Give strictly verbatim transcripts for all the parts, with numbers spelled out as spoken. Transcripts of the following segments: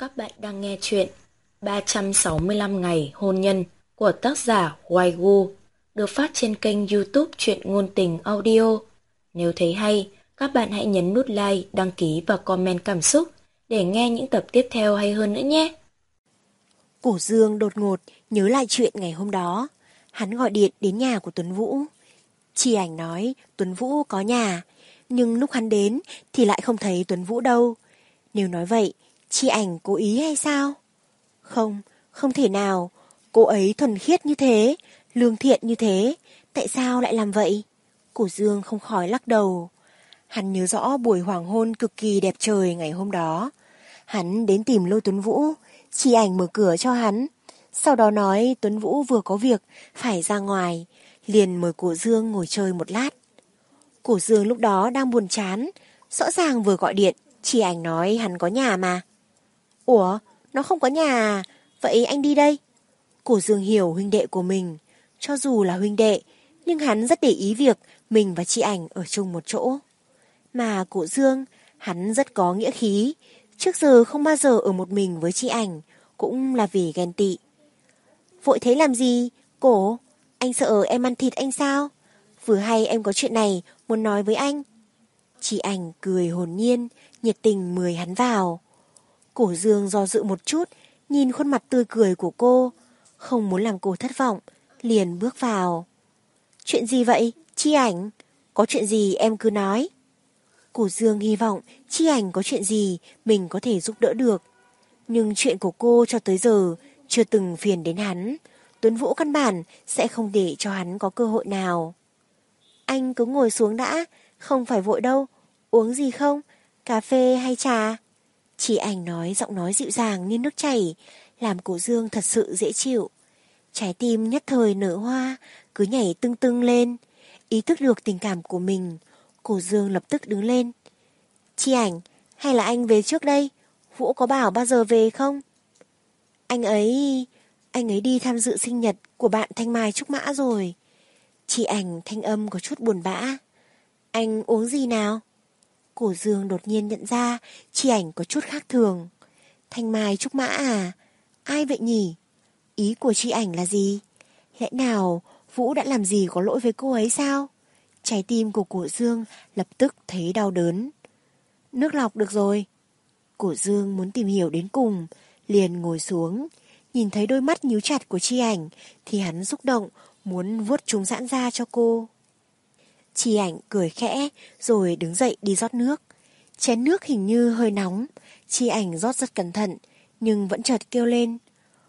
Các bạn đang nghe chuyện ba trăm sáu mươi lăm ngày hôn nhân của tác giả Hoài Gu, được phát trên kênh YouTube Truyện Ngôn Tình Audio. Nếu thấy hay, các bạn hãy nhấn nút like, đăng ký và comment cảm xúc để nghe những tập tiếp theo hay hơn nữa nhé. Cổ Dương đột ngột nhớ lại chuyện ngày hôm đó. Hắn gọi điện đến nhà của Tuấn Vũ. Chi Ảnh nói Tuấn Vũ có nhà, nhưng lúc hắn đến thì lại không thấy Tuấn Vũ đâu. Nếu nói vậy, Chi Ảnh cố ý hay sao? Không, không thể nào. Cô ấy thuần khiết như thế, lương thiện như thế, tại sao lại làm vậy? Cổ Dương không khỏi lắc đầu. Hắn nhớ rõ buổi hoàng hôn cực kỳ đẹp trời ngày hôm đó. Hắn đến tìm Lôi Tuấn Vũ, Chi Ảnh mở cửa cho hắn. Sau đó nói Tuấn Vũ vừa có việc phải ra ngoài, liền mời Cổ Dương ngồi chơi một lát. Cổ Dương lúc đó đang buồn chán, rõ ràng vừa gọi điện, Chi Ảnh nói hắn có nhà mà. Ủa, nó không có nhà à? Vậy anh đi đây. Cổ Dương hiểu huynh đệ của mình, cho dù là huynh đệ, nhưng hắn rất để ý việc mình và Chi Ảnh ở chung một chỗ. Mà Cổ Dương, hắn rất có nghĩa khí, trước giờ không bao giờ ở một mình với Chi Ảnh, cũng là vì ghen tị. Vội thế làm gì, Cổ? Anh sợ em ăn thịt anh sao? Vừa hay em có chuyện này muốn nói với anh. Chi Ảnh cười hồn nhiên, nhiệt tình mời hắn vào. Cổ Dương do dự một chút, nhìn khuôn mặt tươi cười của cô, không muốn làm cô thất vọng, liền bước vào. Chuyện gì vậy, Chi Ảnh? Có chuyện gì em cứ nói. Cổ Dương hy vọng Chi Ảnh có chuyện gì mình có thể giúp đỡ được. Nhưng chuyện của cô cho tới giờ chưa từng phiền đến hắn. Tuấn Vũ căn bản sẽ không để cho hắn có cơ hội nào. Anh cứ ngồi xuống đã, không phải vội đâu. Uống gì không? Cà phê hay trà? Chi Ảnh nói giọng nói dịu dàng như nước chảy, làm Cổ Dương thật sự dễ chịu. Trái tim nhất thời nở hoa, cứ nhảy tưng tưng lên. Ý thức được tình cảm của mình, Cổ Dương lập tức đứng lên. Chi Ảnh, hay là anh về trước đây? Vũ có bảo bao giờ về không? Anh ấy... Anh ấy đi tham dự sinh nhật của bạn Thanh Mai Trúc Mã rồi. Chi Ảnh thanh âm có chút buồn bã. Anh uống gì nào? Cổ Dương đột nhiên nhận ra Chi Ảnh có chút khác thường. Thanh Mai Trúc Mã à? Ai vậy nhỉ? Ý của Chi Ảnh là gì? Lẽ nào Vũ đã làm gì có lỗi với cô ấy sao? Trái tim của Cổ Dương lập tức thấy đau đớn. Nước lọc được rồi. Cổ Dương muốn tìm hiểu đến cùng, liền ngồi xuống. Nhìn thấy đôi mắt nhíu chặt của Chi Ảnh thì hắn xúc động, muốn vuốt chúng giãn ra cho cô. Chi Ảnh cười khẽ rồi đứng dậy đi rót nước. Chén nước hình như hơi nóng. Chi Ảnh rót rất cẩn thận, nhưng vẫn chợt kêu lên.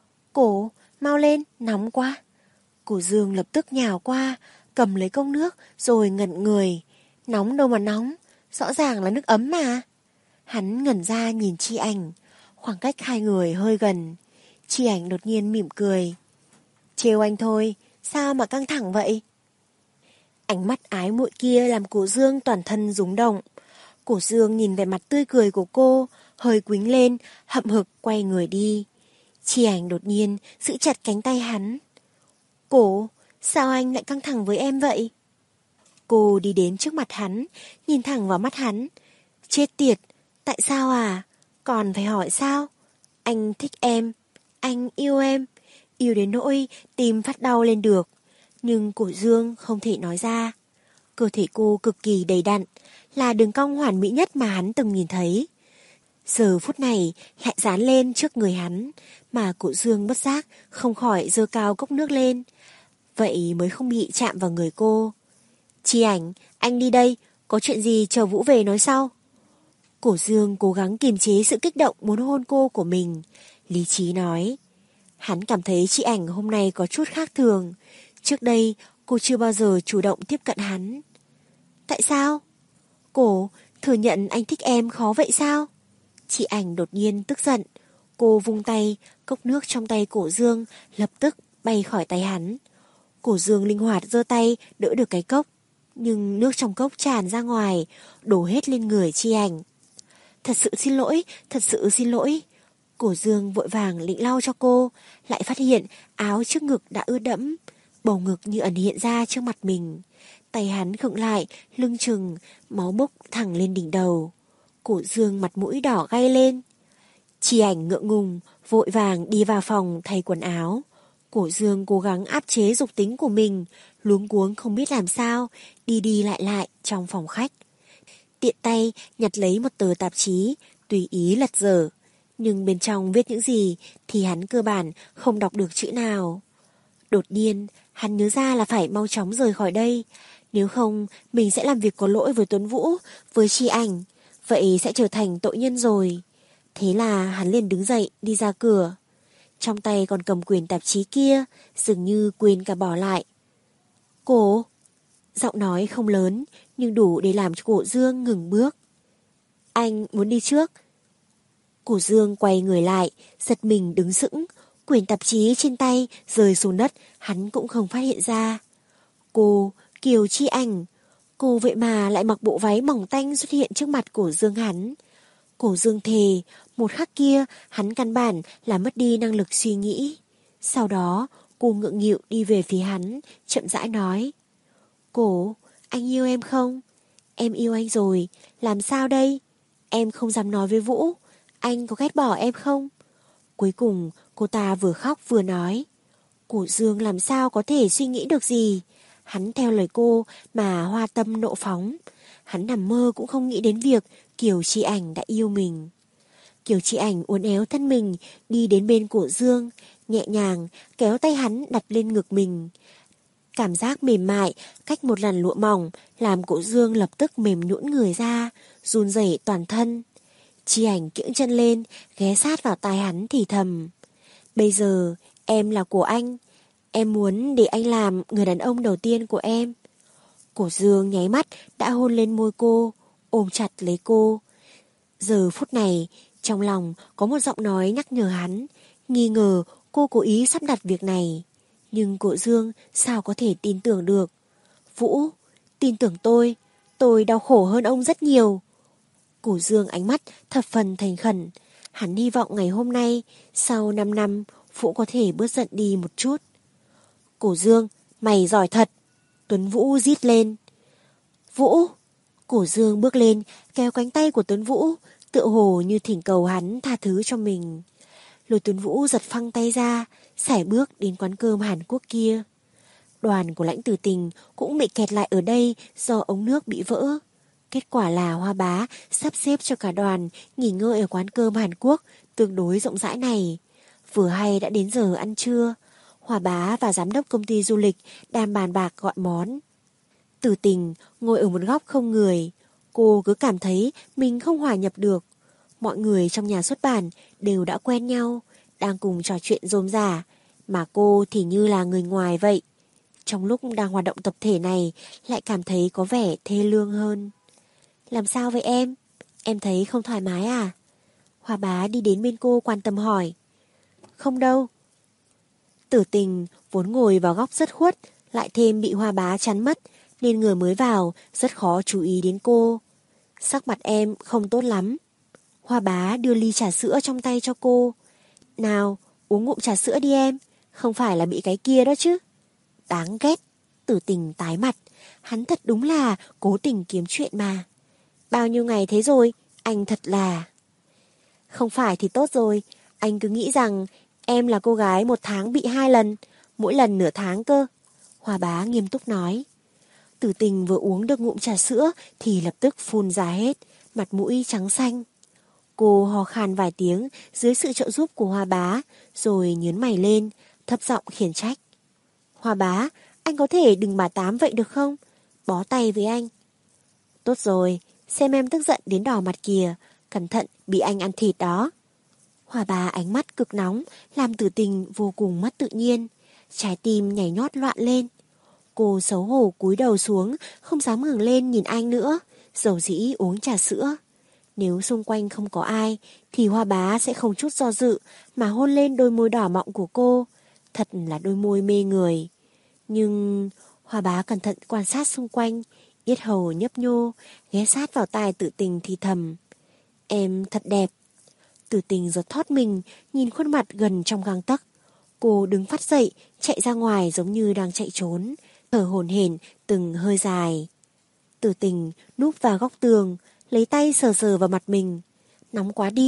Cổ, mau lên, nóng quá. Cổ Dương lập tức nhào qua, cầm lấy cốc nước rồi ngẩn người. Nóng đâu mà nóng, rõ ràng là nước ấm mà. Hắn ngẩn ra nhìn Chi Ảnh, khoảng cách hai người hơi gần. Chi Ảnh đột nhiên mỉm cười. Trêu anh thôi, sao mà căng thẳng vậy? Ánh mắt ái muội kia làm Cổ Dương toàn thân rung động. Cổ Dương nhìn vẻ mặt tươi cười của cô, hơi quýnh lên, hậm hực quay người đi. Chi Ảnh đột nhiên giữ chặt cánh tay hắn. Cổ, sao anh lại căng thẳng với em vậy? Cô đi đến trước mặt hắn, nhìn thẳng vào mắt hắn. Chết tiệt, tại sao à? Còn phải hỏi sao? Anh thích em, anh yêu em, yêu đến nỗi tim phát đau lên được. Nhưng Cổ Dương không thể nói ra. Cơ thể cô cực kỳ đầy đặn, là đường cong hoàn mỹ nhất mà hắn từng nhìn thấy. Giờ phút này lại dán lên trước người hắn, mà Cổ Dương bất giác không khỏi giơ cao cốc nước lên. Vậy mới không bị chạm vào người cô. Chi Ảnh, anh đi đây, có chuyện gì chờ Vũ về nói sau. Cổ Dương cố gắng kiềm chế sự kích động muốn hôn cô của mình. Lý trí nói. Hắn cảm thấy Chi Ảnh hôm nay có chút khác thường. Trước đây cô chưa bao giờ chủ động tiếp cận hắn. Tại sao? Cổ, thừa nhận anh thích em khó vậy sao? Chi Ảnh đột nhiên tức giận. Cô vung tay, cốc nước trong tay Cổ Dương lập tức bay khỏi tay hắn. Cổ Dương linh hoạt giơ tay đỡ được cái cốc, nhưng nước trong cốc tràn ra ngoài, đổ hết lên người Chi Ảnh. Thật sự xin lỗi, thật sự xin lỗi. Cổ Dương vội vàng định lau cho cô, lại phát hiện áo trước ngực đã ướt đẫm, bầu ngực như ẩn hiện ra trước mặt mình. Tay hắn khựng lại, lưng chừng, máu bốc thẳng lên đỉnh đầu. Cổ Dương mặt mũi đỏ gay lên. Chi Ảnh ngượng ngùng, vội vàng đi vào phòng thay quần áo. Cổ Dương cố gắng áp chế dục tính của mình, luống cuống không biết làm sao, đi đi lại lại trong phòng khách. Tiện tay nhặt lấy một tờ tạp chí, tùy ý lật dở. Nhưng bên trong viết những gì thì hắn cơ bản không đọc được chữ nào. Đột nhiên, hắn nhớ ra là phải mau chóng rời khỏi đây. Nếu không, mình sẽ làm việc có lỗi với Tuấn Vũ, với Chi Ảnh. Vậy sẽ trở thành tội nhân rồi. Thế là hắn liền đứng dậy đi ra cửa. Trong tay còn cầm quyển tạp chí kia, dường như quên cả bỏ lại. Cổ! Giọng nói không lớn, nhưng đủ để làm cho Cổ Dương ngừng bước. Anh muốn đi trước. Cổ Dương quay người lại, giật mình đứng sững. Quyển tạp chí trên tay rơi xuống đất, hắn cũng không phát hiện ra. Cô, Kiều Chi Ảnh. Cô vậy mà lại mặc bộ váy mỏng tanh xuất hiện trước mặt Cổ Dương hắn. Cổ Dương thề, một khắc kia hắn căn bản là mất đi năng lực suy nghĩ. Sau đó cô ngượng nghịu đi về phía hắn, chậm rãi nói. Cổ, anh yêu em không? Em yêu anh rồi, làm sao đây? Em không dám nói với Vũ, anh có ghét bỏ em không? Cuối cùng cô ta vừa khóc vừa nói. Cổ Dương làm sao có thể suy nghĩ được gì? Hắn theo lời cô mà hoa tâm nộ phóng. Hắn nằm mơ cũng không nghĩ đến việc Kiều Chi Ảnh đã yêu mình. Kiều Chi Ảnh uốn éo thân mình đi đến bên Cổ Dương, nhẹ nhàng kéo tay hắn đặt lên ngực mình. Cảm giác mềm mại cách một làn lụa mỏng làm Cổ Dương lập tức mềm nhũn người ra, run rẩy toàn thân. Chi Ảnh kiễng chân lên, ghé sát vào tai hắn thì thầm. Bây giờ em là của anh, em muốn để anh làm người đàn ông đầu tiên của em. Cổ Dương nháy mắt đã hôn lên môi cô, ôm chặt lấy cô. Giờ phút này, trong lòng có một giọng nói nhắc nhở hắn, nghi ngờ cô cố ý sắp đặt việc này. Nhưng Cổ Dương sao có thể tin tưởng được. Vũ, tin tưởng tôi, tôi đau khổ hơn ông rất nhiều. Cổ Dương ánh mắt thập phần thành khẩn. Hắn hy vọng ngày hôm nay, sau năm năm, Vũ có thể bớt giận đi một chút. Cổ Dương, mày giỏi thật. Tuấn Vũ rít lên. Vũ! Cổ Dương bước lên, kéo cánh tay của Tuấn Vũ, tựa hồ như thỉnh cầu hắn tha thứ cho mình. Lôi Tuấn Vũ giật phăng tay ra, sải bước đến quán cơm Hàn Quốc kia. Đoàn của Lãnh Tử Tình cũng bị kẹt lại ở đây do ống nước bị vỡ. Kết quả là Hoa Bá sắp xếp cho cả đoàn nghỉ ngơi ở quán cơm Hàn Quốc tương đối rộng rãi này. Vừa hay đã đến giờ ăn trưa, Hoa Bá và giám đốc công ty du lịch đang bàn bạc gọi món. Tử Tình ngồi ở một góc không người, cô cứ cảm thấy mình không hòa nhập được. Mọi người trong nhà xuất bản đều đã quen nhau, đang cùng trò chuyện rôm rả, mà cô thì như là người ngoài vậy. Trong lúc đang hoạt động tập thể này lại cảm thấy có vẻ thê lương hơn. Làm sao vậy em? Em thấy không thoải mái à? Hoa Bá đi đến bên cô quan tâm hỏi. Không đâu. Tử Tình vốn ngồi vào góc rất khuất, lại thêm bị Hoa Bá chắn mất, nên người mới vào rất khó chú ý đến cô. Sắc mặt em không tốt lắm. Hoa Bá đưa ly trà sữa trong tay cho cô. Nào, uống ngụm trà sữa đi em, không phải là bị cái kia đó chứ. Đáng ghét. Tử Tình tái mặt, hắn thật đúng là cố tình kiếm chuyện mà. Bao nhiêu ngày thế rồi, anh thật là... Không phải thì tốt rồi, anh cứ nghĩ rằng em là cô gái một tháng bị hai lần, mỗi lần nửa tháng cơ. Hoa Bá nghiêm túc nói. Tử Tình vừa uống được ngụm trà sữa thì lập tức phun ra hết, mặt mũi trắng xanh. Cô hò khan vài tiếng dưới sự trợ giúp của Hoa Bá, rồi nhớn mày lên, thấp giọng khiển trách. Hoa Bá, anh có thể đừng bà tám vậy được không? Bó tay với anh. Tốt rồi, xem em tức giận đến đỏ mặt kìa, cẩn thận bị anh ăn thịt đó. Hoa Bá ánh mắt cực nóng, làm Tử Tình vô cùng mất tự nhiên. Trái tim nhảy nhót loạn lên. Cô xấu hổ cúi đầu xuống, không dám ngẩng lên nhìn anh nữa, dầu dĩ uống trà sữa. Nếu xung quanh không có ai, thì Hoa Bá sẽ không chút do dự mà hôn lên đôi môi đỏ mọng của cô. Thật là đôi môi mê người. Nhưng Hoa Bá cẩn thận quan sát xung quanh, yết hầu nhấp nhô, ghé sát vào tai Tử Tình thì thầm. Em thật đẹp. Tử Tình giật thót mình, nhìn khuôn mặt gần trong gang tấc. Cô đứng phát dậy, chạy ra ngoài giống như đang chạy trốn, thở hổn hển từng hơi dài. Tử Tình núp vào góc tường, lấy tay sờ sờ vào mặt mình. Nóng quá đi,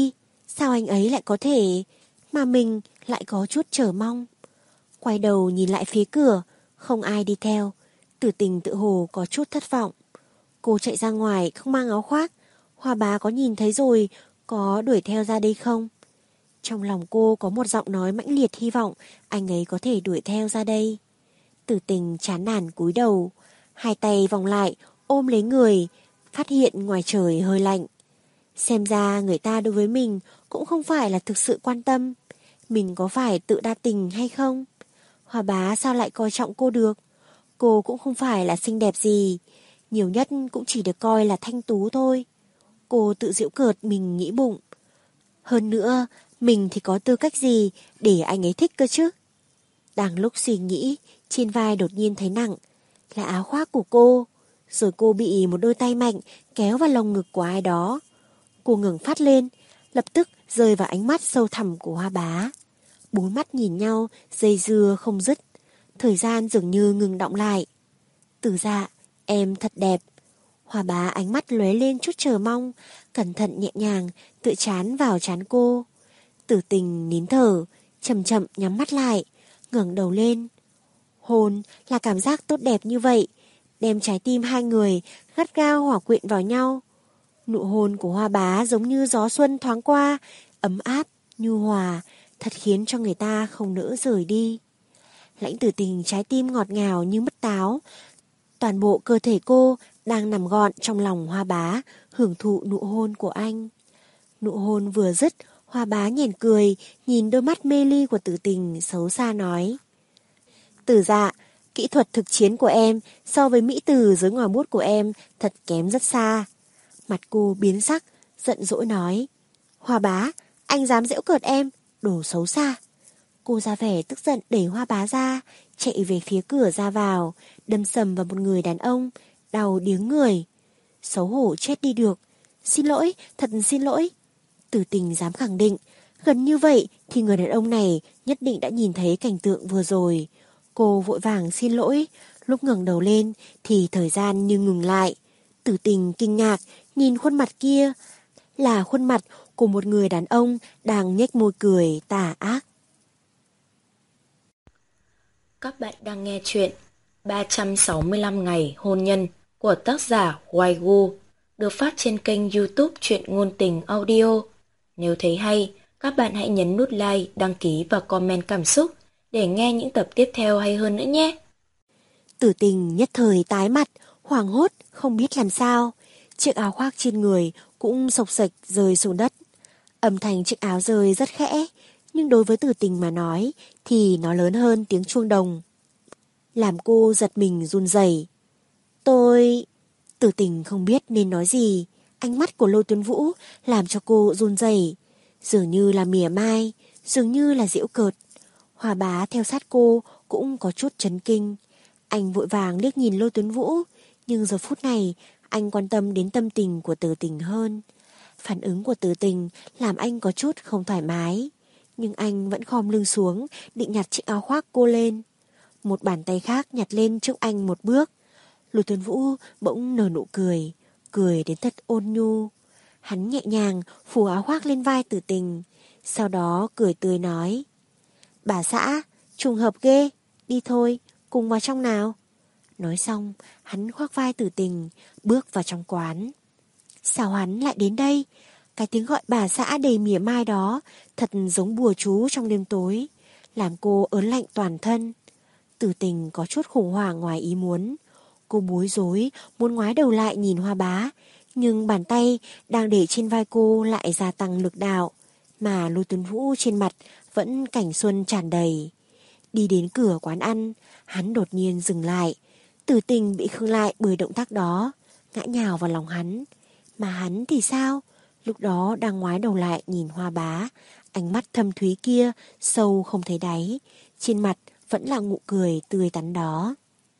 Sao anh ấy lại có thể, mà mình lại có chút chờ mong. Quay đầu nhìn lại phía cửa, không ai đi theo. Tử Tình tự hồ có chút thất vọng. Cô chạy ra ngoài không mang áo khoác. Hoa bá có nhìn thấy rồi, có đuổi theo ra đây không? Trong lòng cô có một giọng nói mãnh liệt hy vọng anh ấy có thể đuổi theo ra đây. Tử Tình chán nản cúi đầu, hai tay vòng lại ôm lấy người, phát hiện ngoài trời hơi lạnh. Xem ra người ta đối với mình cũng không phải là thực sự quan tâm. Mình có phải tự đa tình hay không? Hoa bá sao lại coi trọng cô được? Cô cũng không phải là xinh đẹp gì, nhiều nhất cũng chỉ được coi là thanh tú thôi. Cô tự giễu cợt mình nghĩ bụng. Hơn nữa, mình thì có tư cách gì để anh ấy thích cơ chứ? Đang lúc suy nghĩ, trên vai đột nhiên thấy nặng, là áo khoác của cô. Rồi cô bị một đôi tay mạnh kéo vào lồng ngực của ai đó. Cô ngẩng phát lên, lập tức rơi vào ánh mắt sâu thẳm của Hoa bá. Bốn mắt nhìn nhau, dây dưa không dứt. Thời gian dường như ngừng đọng lại. Tử Dạ, em thật đẹp. Hoa bá ánh mắt lóe lên chút chờ mong, cẩn thận nhẹ nhàng tựa chán vào chán cô. Tử Tình nín thở, chậm chậm nhắm mắt lại, ngẩng đầu lên. Hôn là cảm giác tốt đẹp như vậy, đem trái tim hai người gắt gao hòa quyện vào nhau. Nụ hôn của Hoa bá giống như gió xuân thoáng qua, ấm áp, nhu hòa, thật khiến cho người ta không nỡ rời đi. Lãnh Tử Tình trái tim ngọt ngào như mứt táo. Toàn bộ cơ thể cô đang nằm gọn trong lòng Hoa bá, hưởng thụ nụ hôn của anh. Nụ hôn vừa dứt, Hoa bá nhoẻn cười, nhìn đôi mắt mê ly của Tử Tình xấu xa nói. Tử Dạ, kỹ thuật thực chiến của em so với mỹ từ dưới ngòi bút của em thật kém rất xa. Mặt cô biến sắc, giận dỗi nói. Hoa bá, anh dám giễu cợt em, đồ xấu xa. Cô ra vẻ tức giận đẩy Hoa bá ra, chạy về phía cửa ra vào, đâm sầm vào một người đàn ông, đau điếng người. Xấu hổ chết đi được. Xin lỗi, thật xin lỗi. Tử Tình dám khẳng định, gần như vậy thì người đàn ông này nhất định đã nhìn thấy cảnh tượng vừa rồi. Cô vội vàng xin lỗi, lúc ngẩng đầu lên thì thời gian như ngừng lại. Tử Tình kinh ngạc nhìn khuôn mặt kia, là khuôn mặt của một người đàn ông đang nhếch môi cười tà ác. Các bạn đang nghe chuyện ba trăm sáu mươi lăm ngày hôn nhân của tác giả Waigu, được phát trên kênh YouTube Truyện Ngôn Tình Audio. Nếu thấy hay, các bạn hãy nhấn nút like, đăng ký và comment cảm xúc để nghe những tập tiếp theo hay hơn nữa nhé. Tử Tình nhất thời tái mặt, hoảng hốt, không biết làm sao. Chiếc áo khoác trên người cũng xộc xệch rơi xuống đất. Âm thanh chiếc áo rơi rất khẽ, nhưng đối với Tử Tình mà nói thì nó lớn hơn tiếng chuông đồng. Làm cô giật mình run rẩy. Tôi... Tử Tình không biết nên nói gì. Ánh mắt của Lôi Tuấn Vũ làm cho cô run rẩy, dường như là mỉa mai, dường như là giễu cợt. Hoa bá theo sát cô cũng có chút chấn kinh. Anh vội vàng liếc nhìn Lôi Tuấn Vũ, nhưng giờ phút này anh quan tâm đến tâm tình của Tử Tình hơn. Phản ứng của Tử Tình làm anh có chút không thoải mái, nhưng anh vẫn khom lưng xuống định nhặt chiếc áo khoác cô lên. Một bàn tay khác nhặt lên trước anh một bước. Lôi Tuấn Vũ bỗng nở nụ cười, cười đến thật ôn nhu. Hắn nhẹ nhàng phủ áo khoác lên vai Tử Tình, sau đó cười tươi nói. Bà xã, trùng hợp ghê, đi thôi, cùng vào trong nào. Nói xong, hắn khoác vai Tử Tình, bước vào trong quán. Sao hắn lại đến đây? Cái tiếng gọi bà xã đầy mỉa mai đó thật giống bùa chú trong đêm tối, làm cô ớn lạnh toàn thân. Tử Tình có chút khủng hoảng ngoài ý muốn. Cô bối rối, muốn ngoái đầu lại nhìn Hoa bá, nhưng bàn tay đang để trên vai cô lại gia tăng lực đạo, mà Lôi Tuấn Vũ trên mặt vẫn cảnh xuân tràn đầy. Đi đến cửa quán ăn, hắn đột nhiên dừng lại. Tử Tình bị khựng lại bởi động tác đó, ngã nhào vào lòng hắn. Mà hắn thì sao? Lúc đó đang ngoái đầu lại nhìn Hoa bá, ánh mắt thâm thúy kia sâu không thấy đáy, trên mặt vẫn là nụ cười tươi tắn đó.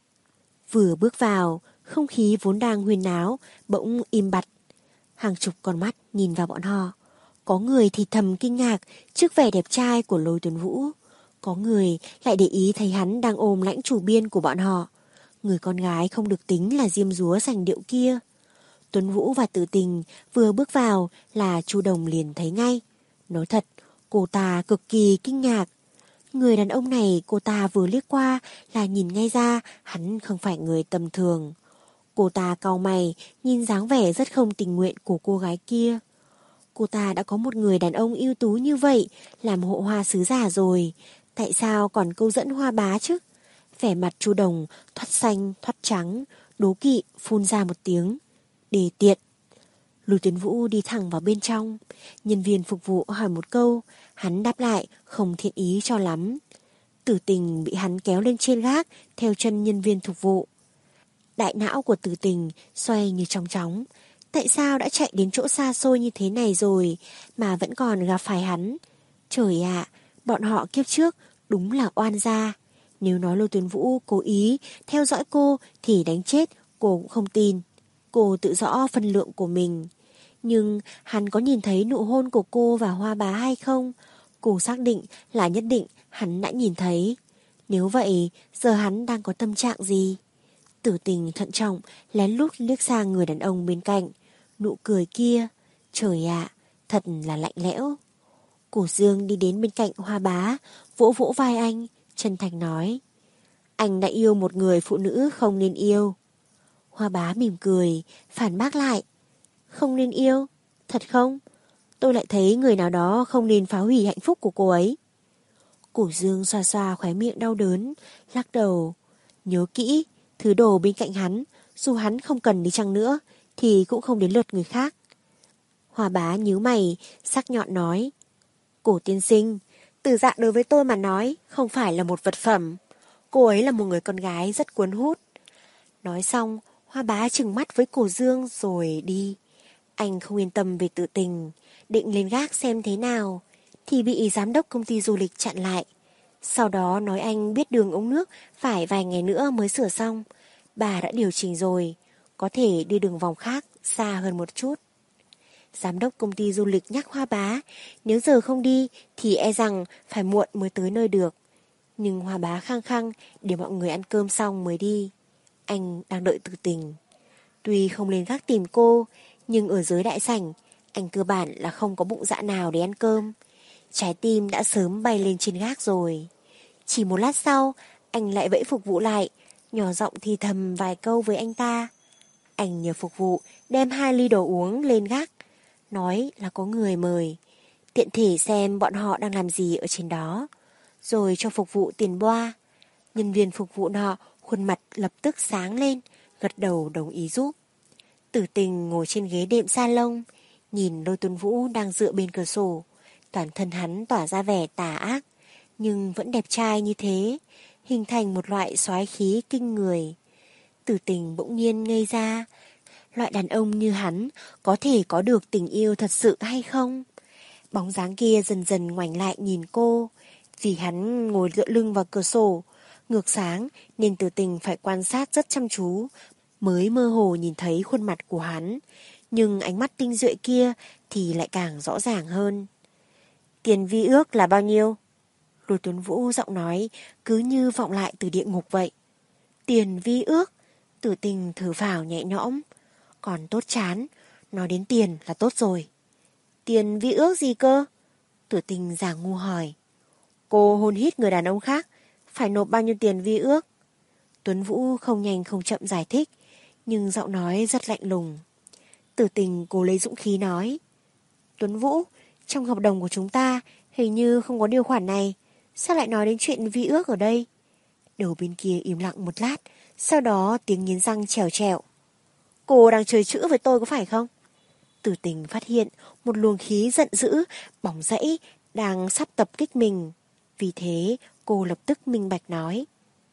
Vừa bước vào, không khí vốn đang huyên náo bỗng im bặt. Hàng chục con mắt nhìn vào bọn họ. Có người thì thầm kinh ngạc trước vẻ đẹp trai của Lôi Tuấn Vũ, có người lại để ý thấy hắn đang ôm lãnh chủ biên của bọn họ, người con gái không được tính là diêm dúa sành điệu kia. Tuấn Vũ và Tử Tình vừa bước vào là Chu Đồng liền thấy ngay. Nói thật, cô ta cực kỳ kinh ngạc. Người đàn ông này cô ta vừa liếc qua là nhìn ngay ra hắn không phải người tầm thường. Cô ta cau mày, nhìn dáng vẻ rất không tình nguyện của cô gái kia. Cô ta đã có một người đàn ông ưu tú như vậy, làm hộ hoa sứ giả rồi. Tại sao còn câu dẫn Hoa Bá chứ? Vẻ mặt Chu Đồng thoát xanh, thoát trắng, đố kỵ phun ra một tiếng. Đề tiện. Lôi Tuấn Vũ đi thẳng vào bên trong. Nhân viên phục vụ hỏi một câu, hắn đáp lại không thiện ý cho lắm. Tử Tình bị hắn kéo lên trên gác theo chân nhân viên phục vụ. Đại não của Tử Tình xoay như chóng chóng. Tại sao đã chạy đến chỗ xa xôi như thế này rồi mà vẫn còn gặp phải hắn? Trời ạ, bọn họ kiếp trước đúng là oan gia. Nếu nói Lôi Tuấn Vũ cố ý theo dõi cô thì đánh chết cô cũng không tin. Cô tự rõ phân lượng của mình. Nhưng hắn có nhìn thấy nụ hôn của cô và Hoa Bá hay không? Cô xác định là nhất định hắn đã nhìn thấy. Nếu vậy, giờ hắn đang có tâm trạng gì? Tử Tình thận trọng lén lút liếc sang người đàn ông bên cạnh. Nụ cười kia, trời ạ, thật là lạnh lẽo. Cổ Dương đi đến bên cạnh Hoa Bá, vỗ vỗ vai anh, chân thành nói: anh đã yêu một người phụ nữ không nên yêu. Hoa Bá mỉm cười, phản bác lại: không nên yêu, thật không? Tôi lại thấy người nào đó không nên phá hủy hạnh phúc của cô ấy. Cổ Dương xoa xoa khóe miệng đau đớn, lắc đầu: nhớ kỹ, thứ đồ bên cạnh hắn, dù hắn không cần đi chăng nữa, thì cũng không đến lượt người khác. Hoa Bá nhíu mày, sắc nhọn nói: Cổ tiên sinh, Từ Dạ đối với tôi mà nói không phải là một vật phẩm. Cô ấy là một người con gái rất cuốn hút. Nói xong, Hoa Bá trừng mắt với Cổ Dương rồi đi. Anh không yên tâm về Tử Tình, định lên gác xem thế nào, thì bị giám đốc công ty du lịch chặn lại. Sau đó nói anh biết đường ống nước phải vài ngày nữa mới sửa xong. Bà đã điều chỉnh rồi, có thể đi đường vòng khác xa hơn một chút. Giám đốc công ty du lịch nhắc Hoa Bá, nếu giờ không đi thì e rằng phải muộn mới tới nơi được. Nhưng Hoa Bá khăng khăng để mọi người ăn cơm xong mới đi. Anh đang đợi Tử Tình. Tuy không lên gác tìm cô, nhưng ở dưới đại sảnh, anh cơ bản là không có bụng dạ nào để ăn cơm. Trái tim đã sớm bay lên trên gác rồi. Chỉ một lát sau, anh lại vẫy phục vụ lại, nhỏ giọng thì thầm vài câu với anh ta. Anh nhờ phục vụ đem hai ly đồ uống lên gác, nói là có người mời, tiện thể xem bọn họ đang làm gì ở trên đó, rồi cho phục vụ tiền boa. Nhân viên phục vụ nọ khuôn mặt lập tức sáng lên, gật đầu đồng ý giúp. Tử Tình ngồi trên ghế đệm salon, nhìn Lôi Tuấn Vũ đang dựa bên cửa sổ. Toàn thân hắn tỏa ra vẻ tà ác, nhưng vẫn đẹp trai như thế, hình thành một loại soái khí kinh người. Tử Tình bỗng nhiên ngây ra, loại đàn ông như hắn có thể có được tình yêu thật sự hay không? Bóng dáng kia dần dần ngoảnh lại nhìn cô, vì hắn ngồi dựa lưng vào cửa sổ, ngược sáng nên Tử Tình phải quan sát rất chăm chú, mới mơ hồ nhìn thấy khuôn mặt của hắn, nhưng ánh mắt tinh duệ kia thì lại càng rõ ràng hơn. Tiền vi ước là bao nhiêu? Lôi Tuấn Vũ giọng nói cứ như vọng lại từ địa ngục vậy. Tiền vi ước? Tử Tình thở phào nhẹ nhõm. Còn tốt chán, nói đến tiền là tốt rồi. Tiền vi ước gì cơ? Tử Tình giả ngu hỏi. Cô hôn hít người đàn ông khác, phải nộp bao nhiêu tiền vi ước? Tuấn Vũ không nhanh không chậm giải thích, nhưng giọng nói rất lạnh lùng. Tử Tình cố lấy dũng khí nói. Tuấn Vũ, trong hợp đồng của chúng ta hình như không có điều khoản này, sao lại nói đến chuyện vi ước ở đây? Đầu bên kia im lặng một lát, sau đó tiếng nghiến răng trèo trèo. Cô đang chơi chữ với tôi có phải không? Tử Tình phát hiện một luồng khí giận dữ bỏng rẫy đang sắp tập kích mình. Vì thế cô lập tức minh bạch nói.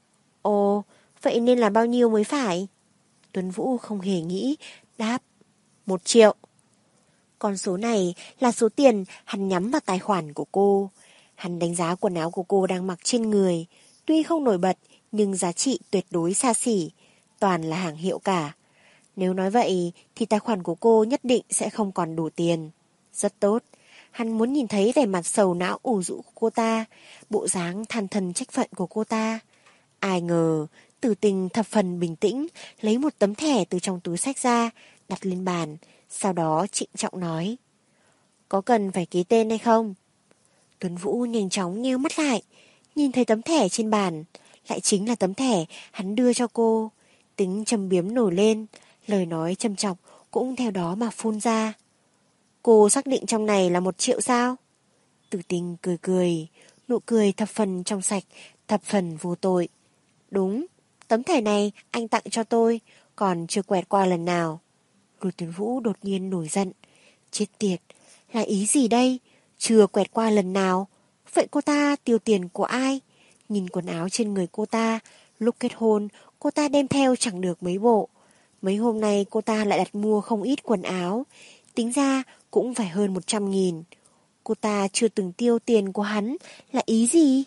Ồ, vậy nên là bao nhiêu mới phải? Tuấn Vũ không hề nghĩ, đáp. Một triệu. Con số này là số tiền hắn nhắm vào tài khoản của cô. Hắn đánh giá quần áo của cô đang mặc trên người, tuy không nổi bật nhưng giá trị tuyệt đối xa xỉ, toàn là hàng hiệu cả. Nếu nói vậy thì tài khoản của cô nhất định sẽ không còn đủ tiền. Rất tốt. Hắn muốn nhìn thấy vẻ mặt sầu não ủ rũ của cô ta, bộ dáng than thân trách phận của cô ta. Ai ngờ Tử Tình thập phần bình tĩnh, lấy một tấm thẻ từ trong túi xách ra, đặt lên bàn, sau đó trịnh trọng nói. có cần phải ký tên hay không? Tuấn Vũ nhanh chóng nheo mắt lại, nhìn thấy tấm thẻ trên bàn, lại chính là tấm thẻ hắn đưa cho cô. Tính châm biếm nổi lên, lời nói châm chọc cũng theo đó mà phun ra. Cô xác định trong này là một triệu sao? Tử Tình cười cười, nụ cười thập phần trong sạch, thập phần vô tội. Đúng, tấm thẻ này anh tặng cho tôi, còn chưa quẹt qua lần nào. Lôi Tuấn Vũ đột nhiên nổi giận. Chết tiệt, là ý gì đây? Chưa quẹt qua lần nào? Vậy cô ta tiêu tiền của ai? Nhìn quần áo trên người cô ta, lúc kết hôn cô ta đem theo chẳng được mấy bộ. Mấy hôm nay cô ta lại đặt mua không ít quần áo, tính ra cũng phải hơn một trăm nghìn. Cô ta chưa từng tiêu tiền của hắn, là ý gì?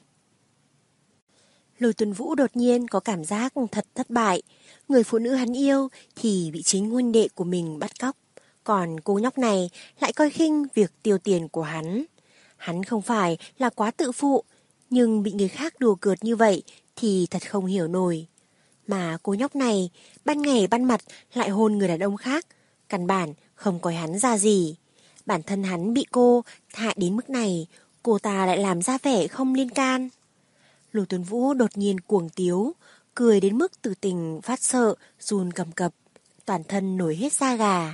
Lôi Tuấn Vũ đột nhiên có cảm giác thật thất bại. Người phụ nữ hắn yêu thì bị chính huynh đệ của mình bắt cóc, còn cô nhóc này lại coi khinh việc tiêu tiền của hắn. Hắn không phải là quá tự phụ, nhưng bị người khác đùa cợt như vậy thì thật không hiểu nổi. Mà cô nhóc này ban ngày ban mặt lại hôn người đàn ông khác, căn bản không coi hắn ra gì. Bản thân hắn bị cô hại đến mức này, cô ta lại làm ra vẻ không liên can. Lôi Tuấn Vũ đột nhiên cuồng tiếu, cười đến mức Tử Tình phát sợ, run cầm cập, toàn thân nổi hết da gà.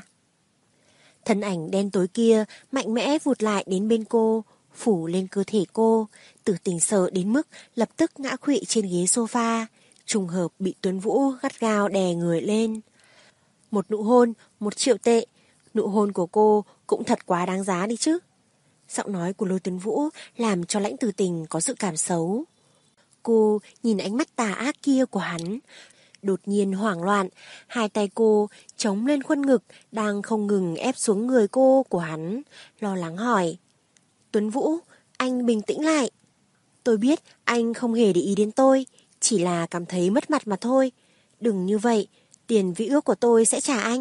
Thân ảnh đen tối kia mạnh mẽ vụt lại đến bên cô, phủ lên cơ thể cô. Tử Tình sợ đến mức lập tức ngã khuỵu trên ghế sofa, trùng hợp bị Tuấn Vũ gắt gao đè người lên. Một nụ hôn, một triệu tệ, nụ hôn của cô cũng thật quá đáng giá đi chứ. Giọng nói của Lôi Tuấn Vũ làm cho Lãnh Tử Tình có dự cảm xấu. Cô nhìn ánh mắt tà ác kia của hắn, đột nhiên hoảng loạn, hai tay cô chống lên khuôn ngực đang không ngừng ép xuống người cô của hắn, lo lắng hỏi. Tuấn Vũ, anh bình tĩnh lại. Tôi biết anh không hề để ý đến tôi, chỉ là cảm thấy mất mặt mà thôi. Đừng như vậy, tiền vi ước của tôi sẽ trả anh.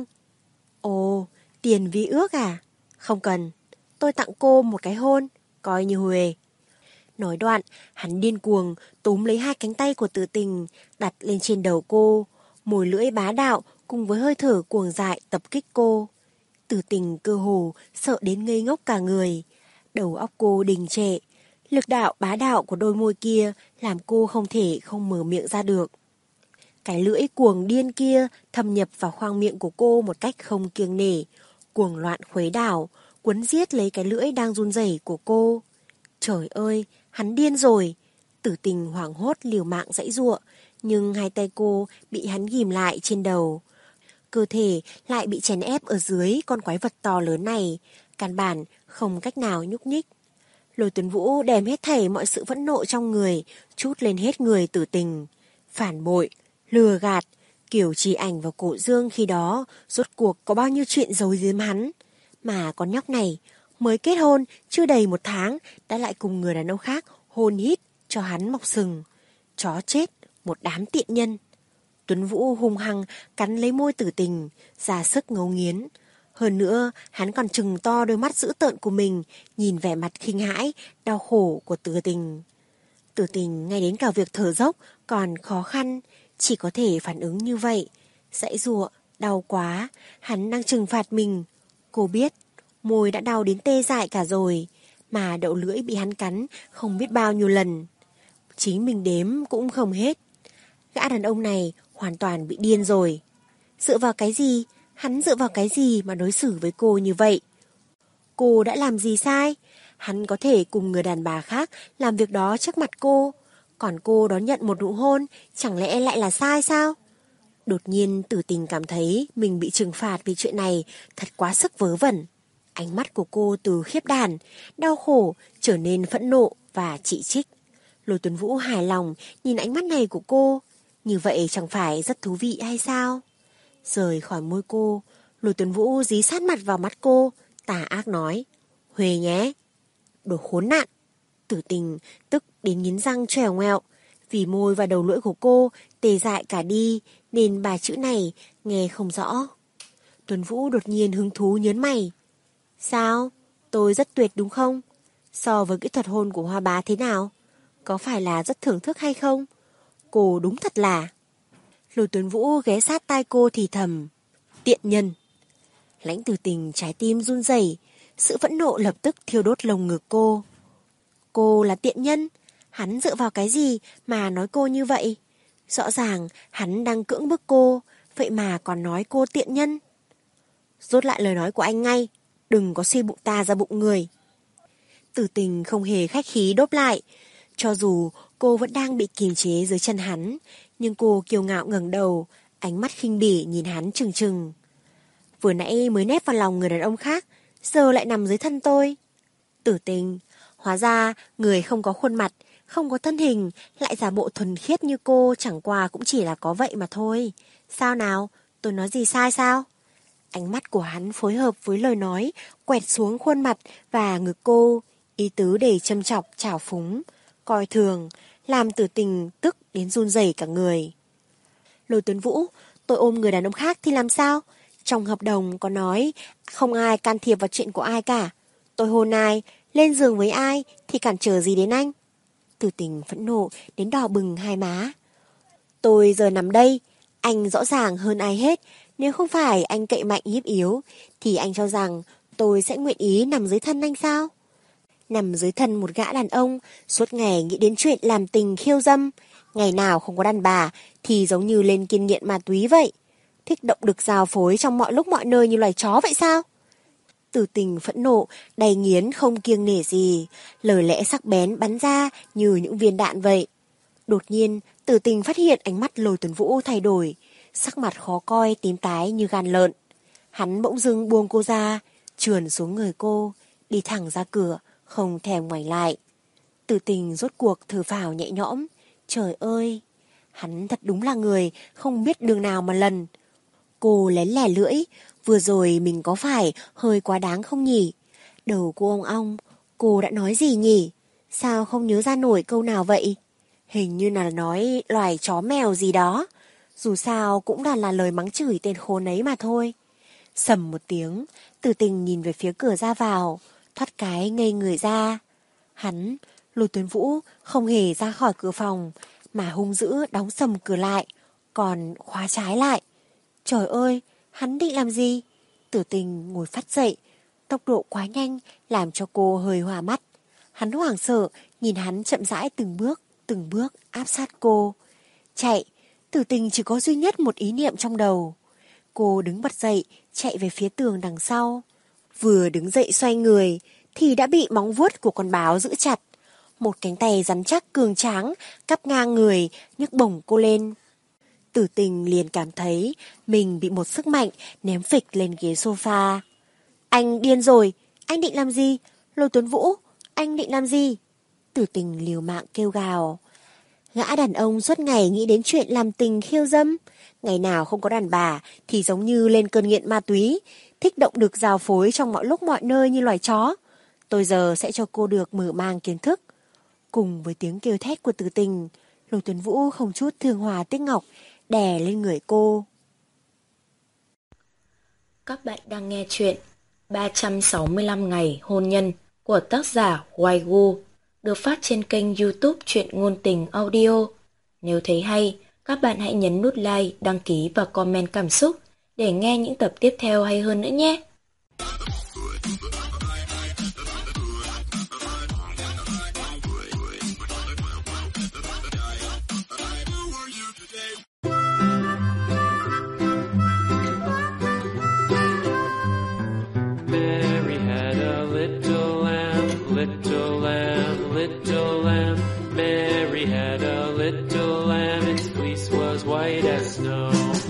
Ồ, tiền vi ước à? Không cần, tôi tặng cô một cái hôn, coi như huề. Nói đoạn, hắn điên cuồng túm lấy hai cánh tay của Tử Tình, đặt lên trên đầu cô, môi lưỡi bá đạo cùng với hơi thở cuồng dại tập kích cô. Tử Tình cơ hồ sợ đến ngây ngốc cả người, đầu óc cô đình trệ, lực đạo bá đạo của đôi môi kia làm cô không thể không mở miệng ra được. Cái lưỡi cuồng điên kia thâm nhập vào khoang miệng của cô một cách không kiêng nể, cuồng loạn khuấy đảo, quấn giết lấy cái lưỡi đang run rẩy của cô. Trời ơi, hắn điên rồi. Tử Tình hoảng hốt liều mạng giãy giụa, nhưng hai tay cô bị hắn ghìm lại trên đầu. Cơ thể lại bị chèn ép ở dưới con quái vật to lớn này, căn bản không cách nào nhúc nhích. Lôi Tuấn Vũ đem hết thảy mọi sự phẫn nộ trong người, trút lên hết người Tử Tình. Phản bội, lừa gạt, kiểu trì ảnh vào cổ dương khi đó, rốt cuộc có bao nhiêu chuyện giấu giếm hắn. Mà con nhóc này, mới kết hôn chưa đầy một tháng đã lại cùng người đàn ông khác hôn hít cho hắn mọc sừng. Chó chết, một đám tiện nhân. Tuấn Vũ hung hăng cắn lấy môi Tử Tình, ra sức ngấu nghiến. Hơn nữa, hắn còn trừng to đôi mắt dữ tợn của mình, nhìn vẻ mặt khinh hãi, đau khổ của Tử Tình. Tử Tình ngay đến cả việc thở dốc còn khó khăn, chỉ có thể phản ứng như vậy. Giãy giụa, đau quá, hắn đang trừng phạt mình. Cô biết, môi đã đau đến tê dại cả rồi, mà đậu lưỡi bị hắn cắn không biết bao nhiêu lần. Chính mình đếm cũng không hết. Gã đàn ông này hoàn toàn bị điên rồi. Dựa vào cái gì? Hắn dựa vào cái gì mà đối xử với cô như vậy? Cô đã làm gì sai? Hắn có thể cùng người đàn bà khác làm việc đó trước mặt cô, còn cô đón nhận một nụ hôn, chẳng lẽ lại là sai sao? Đột nhiên Tử Tình cảm thấy mình bị trừng phạt vì chuyện này thật quá sức vớ vẩn. Ánh mắt của cô từ khiếp đảm, đau khổ trở nên phẫn nộ và chỉ trích. Lôi Tuấn Vũ hài lòng nhìn ánh mắt này của cô, như vậy chẳng phải rất thú vị hay sao? Rời khỏi môi cô, Lôi Tuấn Vũ dí sát mặt vào mắt cô, tà ác nói, Huề nhé. Đồ khốn nạn. Tử Tình tức đến nghiến răng trèo ngoẹo, vì môi và đầu lưỡi của cô tê dại cả đi nên ba chữ này nghe không rõ. Tuấn Vũ đột nhiên hứng thú nhớn mày. Sao? Tôi rất tuyệt đúng không? So với kỹ thuật hôn của Hoa Bá thế nào? Có phải là rất thưởng thức hay không? Cô đúng thật là... Lôi Tuấn Vũ ghé sát tai cô thì thầm. Tiện nhân. Lãnh Tử Tình trái tim run rẩy, Sự phẫn nộ lập tức thiêu đốt lồng ngực cô. Cô là tiện nhân, hắn dựa vào cái gì mà nói cô như vậy? Rõ ràng hắn đang cưỡng bức cô, vậy mà còn nói cô tiện nhân. Rút lại lời nói của anh ngay, đừng có suy bụng ta ra bụng người. Tử Tình không hề khách khí đốp lại. Cho dù cô vẫn đang bị kìm chế dưới chân hắn, nhưng cô kiêu ngạo ngẩng đầu, ánh mắt khinh bỉ nhìn hắn trừng trừng. Vừa nãy mới nép vào lòng người đàn ông khác, giờ lại nằm dưới thân tôi. Tử Tình, hóa ra người không có khuôn mặt, không có thân hình, lại giả bộ thuần khiết như cô chẳng qua cũng chỉ là có vậy mà thôi. Sao nào, tôi nói gì sai sao? Ánh mắt của hắn phối hợp với lời nói, quẹt xuống khuôn mặt và ngực cô, ý tứ để châm chọc, trào phúng, coi thường, làm Tử Tình tức đến run rẩy cả người. Lôi Tuấn Vũ, tôi ôm người đàn ông khác thì làm sao? Trong hợp đồng có nói không ai can thiệp vào chuyện của ai cả. Tôi hôn ai, lên giường với ai thì cản trở gì đến anh? Tử Tình phẫn nộ đến đỏ bừng hai má. Tôi giờ nằm đây, anh rõ ràng hơn ai hết. Nếu không phải anh cậy mạnh hiếp yếu, thì anh cho rằng tôi sẽ nguyện ý nằm dưới thân anh sao? Nằm dưới thân một gã đàn ông, suốt ngày nghĩ đến chuyện làm tình khiêu dâm. Ngày nào không có đàn bà thì giống như lên kiên nghiện ma túy vậy. Thích động được giao phối trong mọi lúc mọi nơi như loài chó vậy sao? Tử Tình phẫn nộ, đầy nghiến không kiêng nể gì, lời lẽ sắc bén bắn ra như những viên đạn vậy. Đột nhiên, Tử Tình phát hiện ánh mắt Lôi Tuấn Vũ thay đổi, sắc mặt khó coi tím tái như gan lợn. Hắn bỗng dưng buông cô ra, trườn xuống người cô, đi thẳng ra cửa, không thèm ngoảnh lại. Tử Tình rốt cuộc thở phào nhẹ nhõm. Trời ơi, hắn thật đúng là người không biết đường nào mà lần. Cô lén lẻ lưỡi, vừa rồi mình có phải hơi quá đáng không nhỉ? Đầu cô ong ong, cô đã nói gì nhỉ? Sao không nhớ ra nổi câu nào vậy? Hình như là nói loài chó mèo gì đó. Dù sao cũng là là lời mắng chửi tên khốn ấy mà thôi. Sầm một tiếng, Tử Tình nhìn về phía cửa ra vào, thoát cái ngây người ra. Hắn, Lôi Tuấn Vũ không hề ra khỏi cửa phòng, mà hung dữ đóng sầm cửa lại, còn khóa trái lại. Trời ơi, hắn định làm gì? Tử Tình ngồi phát dậy, tốc độ quá nhanh làm cho cô hơi hoa mắt. Hắn hoảng sợ nhìn hắn chậm rãi từng bước, từng bước áp sát cô. Chạy, Tử Tình chỉ có duy nhất một ý niệm trong đầu. Cô đứng bật dậy, chạy về phía tường đằng sau. Vừa đứng dậy xoay người thì đã bị móng vuốt của con báo giữ chặt. Một cánh tay rắn chắc cường tráng cắp ngang người nhấc bổng cô lên. Tử Tình liền cảm thấy mình bị một sức mạnh ném phịch lên ghế sofa. Anh điên rồi, anh định làm gì? Lôi Tuấn Vũ, anh định làm gì? Tử Tình liều mạng kêu gào. Gã đàn ông suốt ngày nghĩ đến chuyện làm tình khiêu dâm. Ngày nào không có đàn bà thì giống như lên cơn nghiện ma túy, thích động được giao phối trong mọi lúc mọi nơi như loài chó. Tôi giờ sẽ cho cô được mở mang kiến thức. Cùng với tiếng kêu thét của Tử Tình, Lôi Tuấn Vũ không chút thương hòa tiếc ngọc đè lên người cô. Các bạn đang nghe chuyện ba trăm sáu mươi lăm ngày hôn nhân của tác giả Waigu, được phát trên kênh YouTube Truyện Ngôn Tình Audio. Nếu thấy hay, các bạn hãy nhấn nút like, đăng ký và comment cảm xúc để nghe những tập tiếp theo hay hơn nữa nhé. Mary had a little lamb, little lamb, little lamb. Mary had a little lamb, its fleece was white as snow.